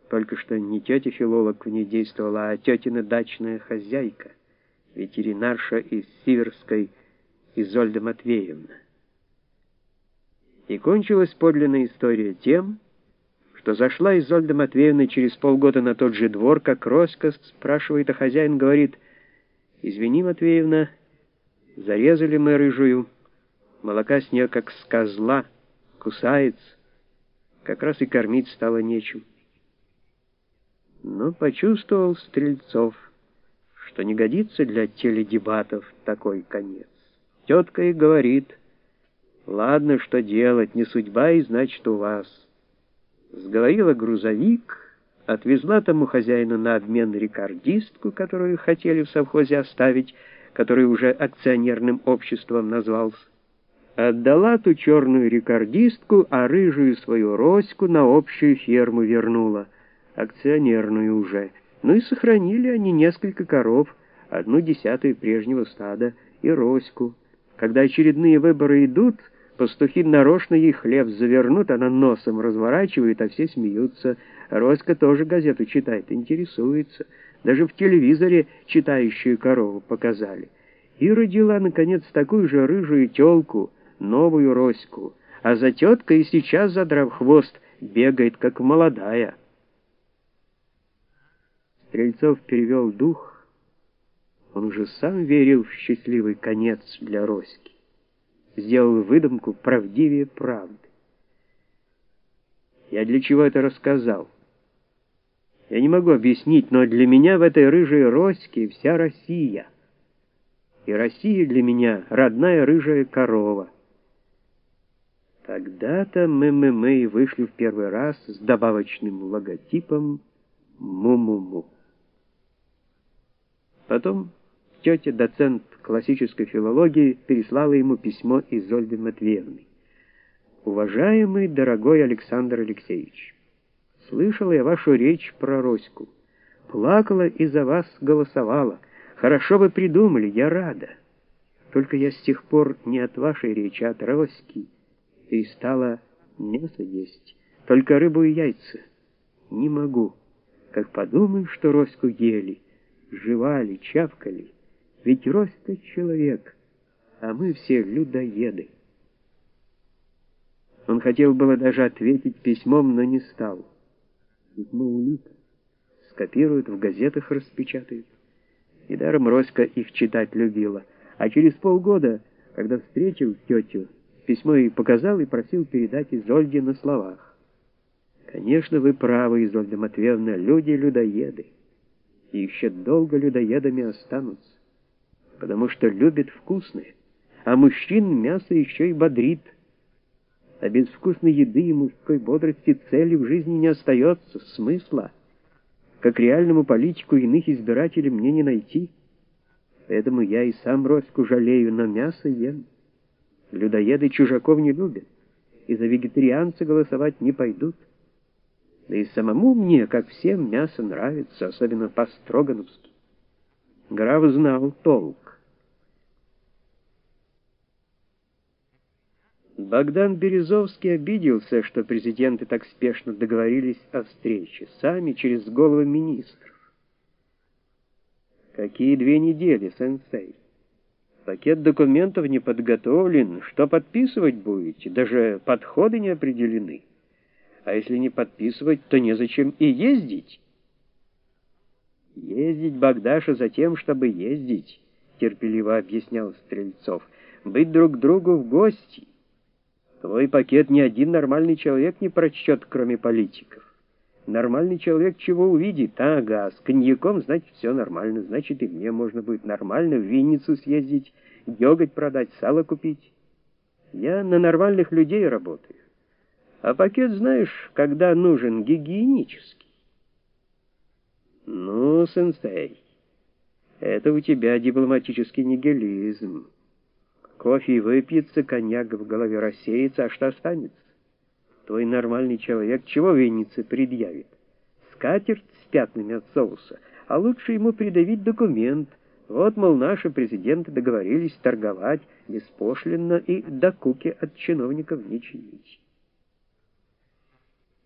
Только что не тетя-филолог в ней действовала, а тетина дачная хозяйка, ветеринарша из Сиверской Изольда Матвеевна. И кончилась подлинная история тем, что зашла Изольда Матвеевна через полгода на тот же двор, как Роська спрашивает, а хозяин говорит: «Извини, Матвеевна, зарезали мы рыжую, молока с нее как с козла, кусается, как раз и кормить стало нечем». Но почувствовал Стрельцов, что не годится для теледебатов такой конец. Тетка и говорит: «Ладно, что делать, не судьба, и значит у вас». Сговорила грузовик, отвезла тому хозяину на обмен рекордистку, которую хотели в совхозе оставить, который уже акционерным обществом назвался. Отдала ту черную рекордистку, а рыжую свою Роську на общую ферму вернула, акционерную уже. Ну и сохранили они несколько коров, 1/10 прежнего стада, и Роську. Когда очередные выборы идут, пастухи нарочно ей хлеб завернут, она носом разворачивает, а все смеются. Роська тоже газету читает, интересуется. Даже в телевизоре читающую корову показали. И родила, наконец, такую же рыжую тёлку, новую Роську. А за теткой и сейчас, задрав хвост, бегает, как молодая. Стрельцов перевел дух. Он уже сам верил в счастливый конец для Роськи. Сделал выдумку правдивее правды. Я для чего это рассказал? Я не могу объяснить, но для меня в этой рыжей Роське вся Россия. И Россия для меня родная рыжая корова. Тогда-то мы и вышли в первый раз с добавочным логотипом «Му-му-му». Потом тетя, доцент классической филологии, переслала ему письмо Изольды Матвеевны. «Уважаемый, дорогой Александр Алексеевич, слышала я вашу речь про Роську. Плакала и за вас голосовала. Хорошо вы придумали, я рада. Только я с тех пор не от вашей речи, а от Роськи. И стала мясо есть, только рыбу и яйца. Не могу. Как подумаю, что Роську ели, жевали, чавкали. Ведь Роська человек, а мы все людоеды». Он хотел было даже ответить письмом, но не стал. Письмо улика. Скопируют, в газетах распечатают. Недаром Роська их читать любила. А через полгода, когда встретил тетю, письмо ей показал и просил передать Изольде на словах. «Конечно, вы правы, Изольда Матвеевна, люди-людоеды. И еще долго людоедами останутся, потому что любят вкусное, а мужчин мясо еще и бодрит. А без вкусной еды и мужской бодрости цели в жизни не остается, смысла. Как реальному политику иных избирателей мне не найти. Поэтому я и сам Роську жалею, но мясо ем. Людоеды чужаков не любят, и за вегетарианца голосовать не пойдут. Да и самому мне, как всем, мясо нравится, особенно по-строгановски». Граф знал толк. Богдан Березовский обиделся, что президенты так спешно договорились о встрече, сами через головы министров. «Какие 2 недели, сенсей? Пакет документов не подготовлен, что подписывать будете? Даже подходы не определены. А если не подписывать, то незачем и ездить». «Ездить, Богдаша, за тем, чтобы ездить», — терпеливо объяснял Стрельцов. «Быть друг другу в гости. Твой пакет ни один нормальный человек не прочтет, кроме политиков. Нормальный человек чего увидит? Ага, с коньяком, значит, все нормально. Значит, и мне можно будет нормально в Винницу съездить, деготь продать, сало купить. Я на нормальных людей работаю. А пакет, знаешь, когда нужен, гигиенический». «Ну, сенсей, это у тебя дипломатический нигилизм. Кофе выпьется, коньяк в голове рассеется, а что останется? Твой нормальный человек чего в Виннице предъявит? Скатерть с пятнами от соуса, а лучше ему придавить документ. Вот, мол, наши президенты договорились торговать беспошлинно и докуки от чиновников не чинить».